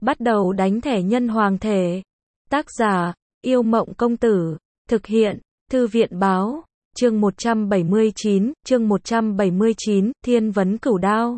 Bắt đầu đánh thẻ nhân hoàng thể. Tác giả, Yêu Mộng Công Tử. Thực hiện, Thư viện Báo. Chương 179, Thiên Vấn Cửu Đao.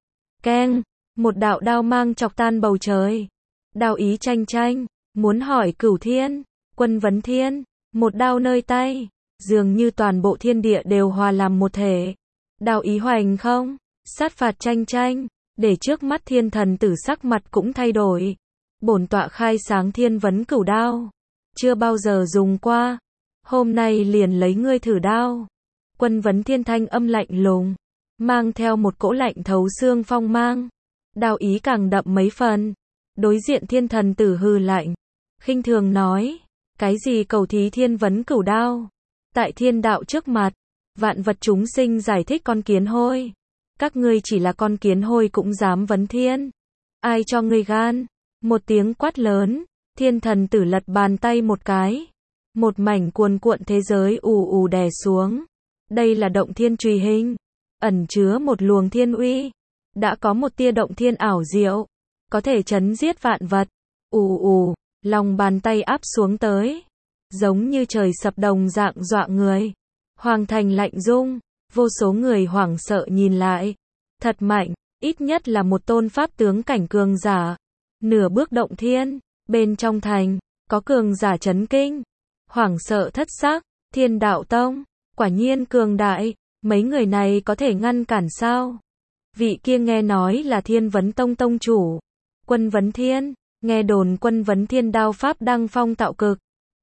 Keng, một đạo đao mang chọc tan bầu trời. Đao ý tranh tranh, muốn hỏi Cửu Thiên, Quân Vấn Thiên, một đao nơi tay, dường như toàn bộ thiên địa đều hòa làm một thể. Đao ý hoành không, sát phạt tranh tranh, để trước mắt thiên thần tử sắc mặt cũng thay đổi. Bổn tọa khai sáng Thiên Vấn Cửu Đao, chưa bao giờ dùng qua, hôm nay liền lấy ngươi thử đao. Quân Vấn Thiên thanh âm lạnh lùng, mang theo một cỗ lạnh thấu xương phong mang, đao ý càng đậm mấy phần. Đối diện thiên thần tử hừ lạnh, khinh thường nói, cái gì cầu thí Thiên Vấn Cửu Đao? Tại thiên đạo trước mặt, vạn vật chúng sinh giải thích con kiến hôi. Các ngươi chỉ là con kiến hôi cũng dám vấn thiên. Ai cho ngươi gan? Một tiếng quát lớn, thiên thần tử lật bàn tay một cái. Một mảnh cuồn cuộn thế giới ù ù đè xuống. Đây là động thiên trùy hình, ẩn chứa một luồng thiên uy. Đã có một tia động thiên ảo diệu, có thể chấn giết vạn vật. Ù ù, lòng bàn tay áp xuống tới, giống như trời sập đồng dạng dọa người. Hoàng thành lạnh rung, vô số người hoảng sợ nhìn lại. Thật mạnh, ít nhất là một tôn pháp tướng cảnh cường giả. Nửa bước động thiên, bên trong thành, có cường giả chấn kinh. Hoảng sợ thất sắc, Thiên Đạo Tông, quả nhiên cường đại, mấy người này có thể ngăn cản sao? Vị kia nghe nói là Thiên Vấn Tông tông chủ, Quân Vấn Thiên, nghe đồn Quân Vấn Thiên đao pháp đăng phong tạo cực.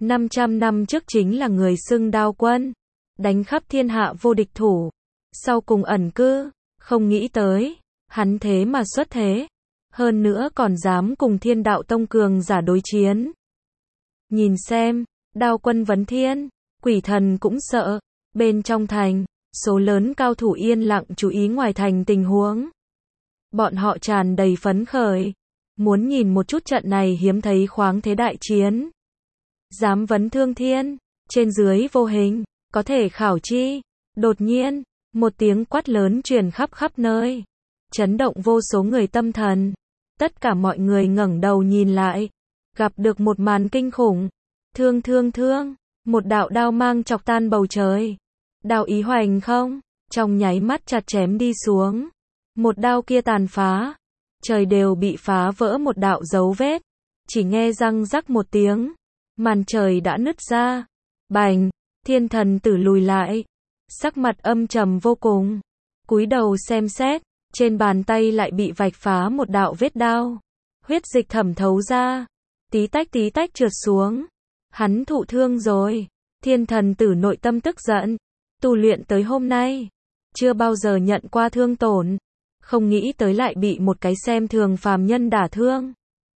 500 năm trước chính là người xưng đao quân, đánh khắp thiên hạ vô địch thủ. Sau cùng ẩn cư, không nghĩ tới, hắn thế mà xuất thế. Hơn nữa còn dám cùng Thiên Đạo Tông cường giả đối chiến. Nhìn xem, đao Quân Vấn Thiên, quỷ thần cũng sợ. Bên trong thành, số lớn cao thủ yên lặng chú ý ngoài thành tình huống. Bọn họ tràn đầy phấn khởi, muốn nhìn một chút trận này hiếm thấy khoáng thế đại chiến. Dám vấn thương thiên, trên dưới vô hình, có thể khảo chi. Đột nhiên, một tiếng quát lớn truyền khắp khắp nơi, chấn động vô số người tâm thần. Tất cả mọi người ngẩng đầu nhìn lại, gặp được một màn kinh khủng. Thương, một đạo đao mang chọc tan bầu trời. Đao ý hoành không, trong nháy mắt chặt chém đi xuống. Một đao kia tàn phá, trời đều bị phá vỡ một đạo dấu vết. Chỉ nghe răng rắc một tiếng, màn trời đã nứt ra. Bành, thiên thần tử lùi lại, sắc mặt âm trầm vô cùng, cúi đầu xem xét, trên bàn tay lại bị vạch phá một đạo vết đao. Huyết dịch thẩm thấu ra, tí tách trượt xuống. Hắn thụ thương rồi. Thiên thần tử nội tâm tức giận, tu luyện tới hôm nay, chưa bao giờ nhận qua thương tổn, không nghĩ tới lại bị một cái xem thường phàm nhân đả thương.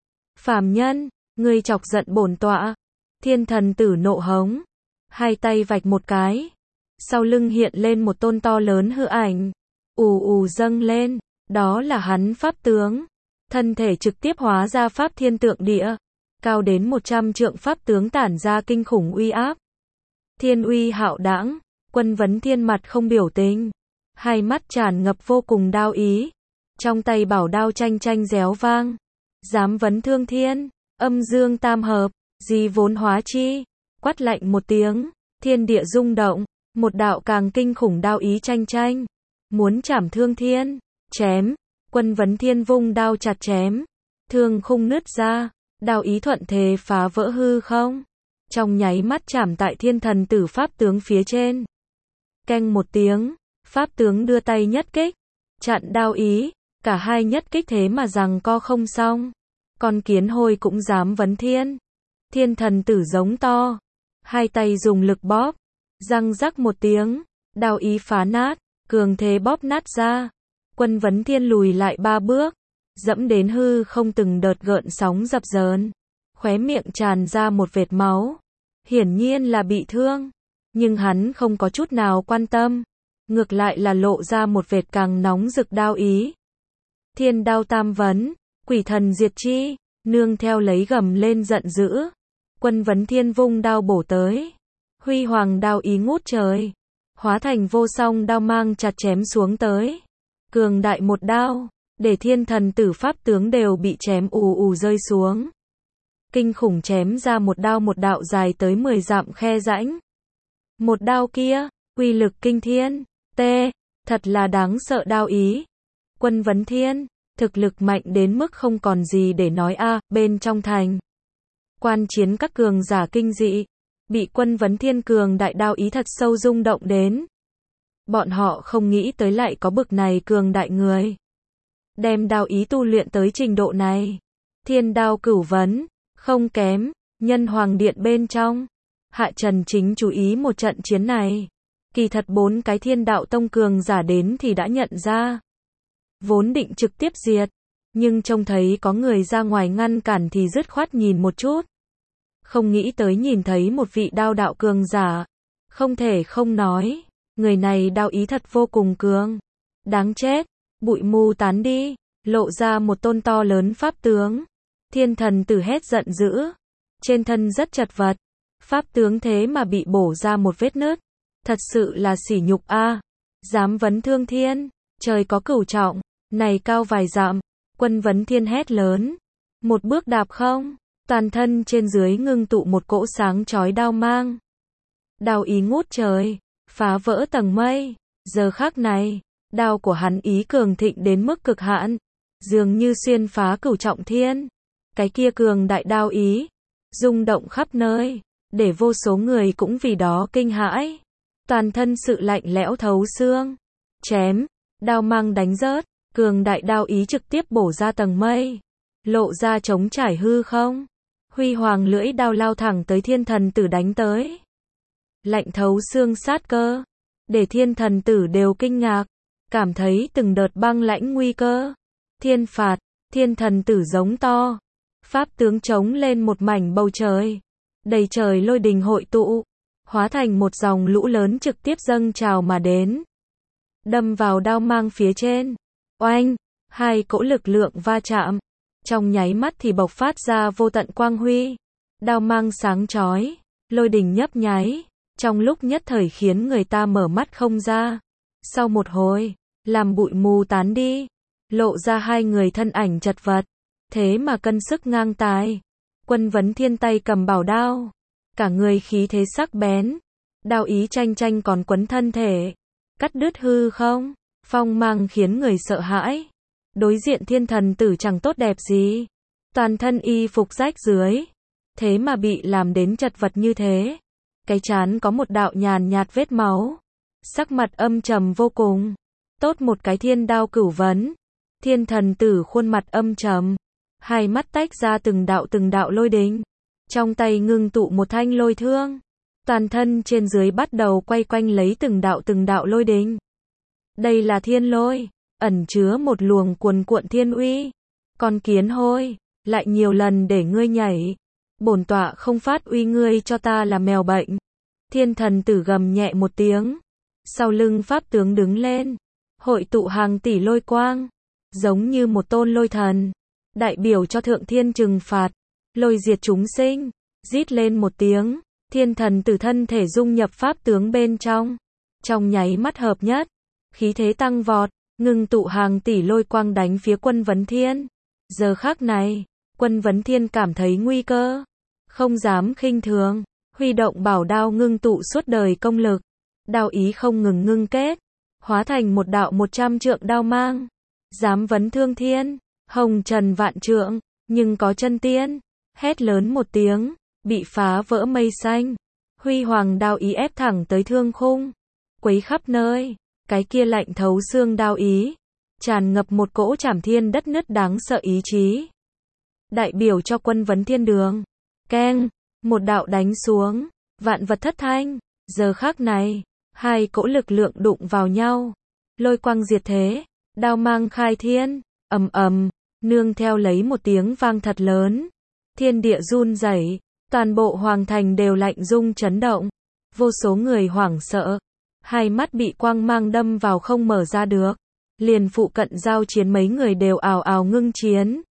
Phàm nhân, ngươi chọc giận bổn tọa. Thiên thần tử nộ hống, hai tay vạch một cái, sau lưng hiện lên một tôn to lớn hư ảnh, ù ù dâng lên, đó là hắn pháp tướng. Thân thể trực tiếp hóa ra pháp thiên tượng địa, cao đến 100 trượng pháp tướng tản ra kinh khủng uy áp. Thiên uy hạo đãng, Quân Vấn Thiên mặt không biểu tình, hai mắt tràn ngập vô cùng đao ý, trong tay bảo đao tranh tranh réo vang. Dám vấn thương thiên, âm dương tam hợp, gì vốn hóa chi. Quát lạnh một tiếng, thiên địa rung động, một đạo càng kinh khủng đao ý tranh tranh, muốn chảm thương thiên. Chém, Quân Vấn Thiên vung đao chặt chém, thương khung nứt ra, đao ý thuận thế phá vỡ hư không, trong nháy mắt chảm tại thiên thần tử pháp tướng phía trên. Keng một tiếng, pháp tướng đưa tay nhất kích, chặn đao ý, cả hai nhất kích thế mà giằng co không xong. Con kiến hôi cũng dám vấn thiên. Thiên thần tử giống to, hai tay dùng lực bóp, răng rắc một tiếng, đao ý phá nát, cường thế bóp nát ra. Quân Vấn Thiên lùi lại 3 bước, dẫm đến hư không từng đợt gợn sóng dập dờn, khóe miệng tràn ra một vệt máu, hiển nhiên là bị thương, nhưng hắn không có chút nào quan tâm, ngược lại là lộ ra một vệt càng nóng rực đao ý. Thiên đao tam vấn, quỷ thần diệt chi, nương theo lấy gầm lên giận dữ, Quân Vấn Thiên vung đao bổ tới, huy hoàng đao ý ngút trời, hóa thành vô song đao mang chặt chém xuống tới. Cường đại một đao, để thiên thần tử pháp tướng đều bị chém ù ù rơi xuống. Kinh khủng chém ra một đạo dài tới 10 dặm khe rãnh. Một đao kia, uy lực kinh thiên, thật là đáng sợ đao ý. Quân Vấn Thiên, thực lực mạnh đến mức không còn gì để nói bên trong thành. Quan chiến các cường giả kinh dị, bị Quân Vấn Thiên cường đại đao ý thật sâu rung động đến. Bọn họ không nghĩ tới lại có bực này cường đại người. Đem đao ý tu luyện tới trình độ này. Thiên đao cửu vấn, không kém, Nhân Hoàng Điện bên trong. Hạ Trần chính chú ý một trận chiến này. Kỳ thật 4 cái Thiên Đạo Tông cường giả đến thì đã nhận ra. Vốn định trực tiếp diệt, nhưng trông thấy có người ra ngoài ngăn cản thì dứt khoát nhìn một chút. Không nghĩ tới nhìn thấy một vị đao đạo cường giả. Không thể không nói, người này đao ý thật vô cùng cường. Đáng chết, bụi mù tán đi, lộ ra một tôn to lớn pháp tướng. Thiên thần tử hét giận dữ, trên thân rất chật vật. Pháp tướng thế mà bị bổ ra một vết nứt. Thật sự là sỉ nhục dám vấn thương thiên, trời có cửu trọng, này cao vài dặm. Quân Vấn Thiên hét lớn, một bước đạp không, toàn thân trên dưới ngưng tụ một cỗ sáng chói đao mang. Đao ý ngút trời, phá vỡ tầng mây. Giờ khắc này, đao của hắn ý cường thịnh đến mức cực hạn, dường như xuyên phá cửu trọng thiên. Cái kia cường đại đao ý, rung động khắp nơi, để vô số người cũng vì đó kinh hãi. Toàn thân sự lạnh lẽo thấu xương. Chém, đao mang đánh rớt, cường đại đao ý trực tiếp bổ ra tầng mây, lộ ra trống trải hư không. Huy hoàng lưỡi đao lao thẳng tới thiên thần tử đánh tới. Lạnh thấu xương sát cơ, để thiên thần tử đều kinh ngạc, cảm thấy từng đợt băng lãnh nguy cơ. Thiên phạt, thiên thần tử giống to. Pháp tướng trống lên một mảnh bầu trời. Đầy trời lôi đình hội tụ, hóa thành một dòng lũ lớn trực tiếp dâng trào mà đến. Đâm vào đao mang phía trên. Oanh, hai cỗ lực lượng va chạm. Trong nháy mắt thì bộc phát ra vô tận quang huy. Đao mang sáng chói, lôi đình nhấp nháy. Trong lúc nhất thời khiến người ta mở mắt không ra. Sau một hồi, làm bụi mù tán đi. Lộ ra hai người thân ảnh chật vật. Thế mà cân sức ngang tài. Quân Vấn Thiên tay cầm bảo đao. Cả người khí thế sắc bén. Đao ý chanh chanh còn quấn thân thể. Cắt đứt hư không. Phong mang khiến người sợ hãi. Đối diện thiên thần tử chẳng tốt đẹp gì. Toàn thân y phục rách rưới. Thế mà bị làm đến chật vật như thế. Cái trán có một đạo nhàn nhạt vết máu. Sắc mặt âm trầm vô cùng. Tốt một cái thiên đao cửu vấn. Thiên thần tử khuôn mặt âm trầm. Hai mắt tách ra từng đạo lôi đình. Trong tay ngưng tụ một thanh lôi thương. Toàn thân trên dưới bắt đầu quay quanh lấy từng đạo lôi đình. Đây là thiên lôi, ẩn chứa một luồng cuồn cuộn thiên uy. Con kiến hôi, lại nhiều lần để ngươi nhảy. Bổn tọa không phát uy ngươi cho ta là mèo bệnh. Thiên thần tử gầm nhẹ một tiếng. Sau lưng pháp tướng đứng lên. Hội tụ hàng tỷ lôi quang. Giống như một tôn lôi thần. Đại biểu cho thượng thiên trừng phạt. Lôi diệt chúng sinh. Rít lên một tiếng. Thiên thần tử thân thể dung nhập pháp tướng bên trong. Trong nháy mắt hợp nhất. Khí thế tăng vọt. Ngưng tụ hàng tỷ lôi quang đánh phía Quân Vấn Thiên. Giờ khắc này, Quân Vấn Thiên cảm thấy nguy cơ. Không dám khinh thường. Huy động bảo đao ngưng tụ suốt đời công lực. Đao ý không ngừng ngưng kết. Hóa thành một đạo 100 trượng đao mang. Dám vấn thương thiên. Hồng trần vạn trượng. Nhưng có chân tiên. Hét lớn một tiếng. Bị phá vỡ mây xanh. Huy hoàng đao ý ép thẳng tới thương khung. Quấy khắp nơi. Cái kia lạnh thấu xương đao ý. Tràn ngập một cỗ trảm thiên đất nứt đáng sợ ý chí. Đại biểu cho Quân Vấn Thiên đường. Keng. Một đạo đánh xuống. Vạn vật thất thanh. Giờ khắc này. Hai cỗ lực lượng đụng vào nhau. Lôi quang diệt thế. Đao mang khai thiên. Ầm ầm. Nương theo lấy một tiếng vang thật lớn. Thiên địa run rẩy. Toàn bộ hoàng thành đều lạnh rung chấn động. Vô số người hoảng sợ. Hai mắt bị quang mang đâm vào không mở ra được. Liền phụ cận giao chiến mấy người đều ào ào ngưng chiến.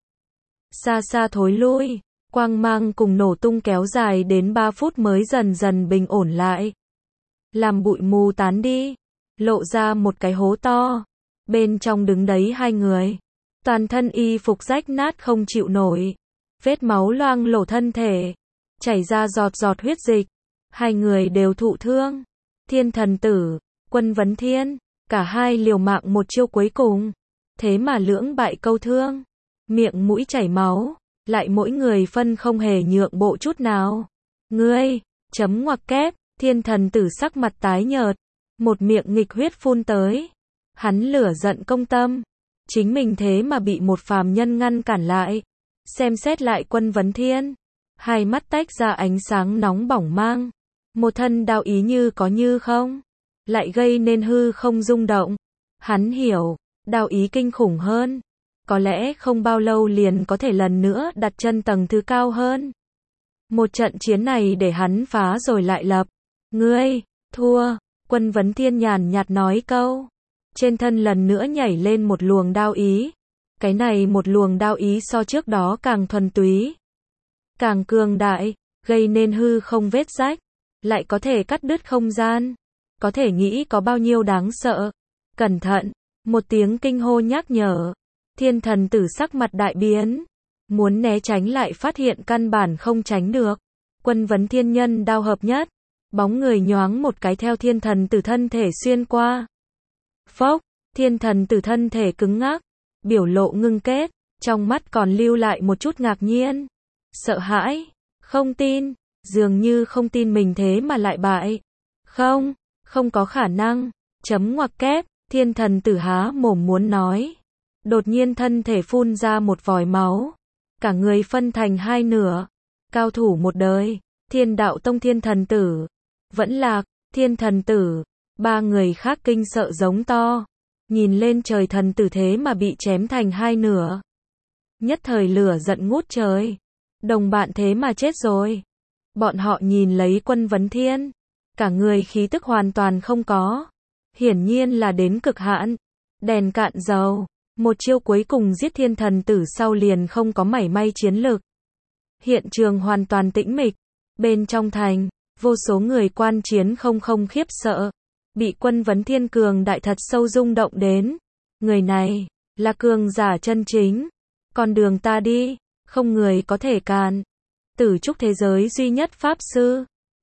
Xa xa thối lui. Quang mang cùng nổ tung kéo dài đến 3 phút mới dần dần bình ổn lại. Làm bụi mù tán đi. Lộ ra một cái hố to. Bên trong đứng đấy hai người. Toàn thân y phục rách nát không chịu nổi. Vết máu loang lổ thân thể. Chảy ra giọt giọt huyết dịch. Hai người đều thụ thương. Thiên thần tử, Quân Vấn Thiên, cả hai liều mạng một chiêu cuối cùng. Thế mà lưỡng bại câu thương. Miệng mũi chảy máu. Lại mỗi người phân không hề nhượng bộ chút nào. Ngươi, chấm ngoặc kép, thiên thần tử sắc mặt tái nhợt. Một miệng nghịch huyết phun tới. Hắn lửa giận công tâm. Chính mình thế mà bị một phàm nhân ngăn cản lại. Xem xét lại Quân Vấn Thiên. Hai mắt tách ra ánh sáng nóng bỏng mang. Một thân đao ý như có như không. Lại gây nên hư không rung động. Hắn hiểu, đao ý kinh khủng hơn. Có lẽ không bao lâu liền có thể lần nữa đặt chân tầng thứ cao hơn. Một trận chiến này để hắn phá rồi lại lập. Ngươi, thua, Quân Vấn Thiên nhàn nhạt nói câu. Trên thân lần nữa nhảy lên một luồng đao ý. Cái này một luồng đao ý so trước đó càng thuần túy. Càng cường đại, gây nên hư không vết rách. Lại có thể cắt đứt không gian. Có thể nghĩ có bao nhiêu đáng sợ. Cẩn thận, một tiếng kinh hô nhắc nhở. Thiên thần tử sắc mặt đại biến. Muốn né tránh lại phát hiện căn bản không tránh được. Quân Vấn Thiên nhân đao hợp nhất. Bóng người nhoáng một cái theo thiên thần tử thân thể xuyên qua. Phốc, thiên thần tử thân thể cứng ngắc. Biểu lộ ngưng kết. Trong mắt còn lưu lại một chút ngạc nhiên. Sợ hãi. Không tin. Dường như không tin mình thế mà lại bại. Không, không có khả năng. Chấm ngoặc kép, thiên thần tử há mồm muốn nói. Đột nhiên thân thể phun ra một vòi máu. Cả người phân thành hai nửa. Cao thủ một đời. Thiên đạo tông thiên thần tử. Vẫn Lạc, thiên thần tử. Ba người khác kinh sợ giống to. Nhìn lên trời thần tử thế mà bị chém thành hai nửa. Nhất thời lửa giận ngút trời. Đồng bạn thế mà chết rồi. Bọn họ nhìn lấy Quân Vấn Thiên. Cả người khí tức hoàn toàn không có. Hiển nhiên là đến cực hạn. Đèn cạn dầu. Một chiêu cuối cùng giết thiên thần tử sau liền không có mảy may chiến lực. Hiện trường hoàn toàn tĩnh mịch. Bên trong thành, vô số người quan chiến không khiếp sợ. Bị Quân Vấn Thiên cường đại thật sâu rung động đến. Người này, là cường giả chân chính. Con đường ta đi, không người có thể cản. Tử trúc thế giới duy nhất pháp sư.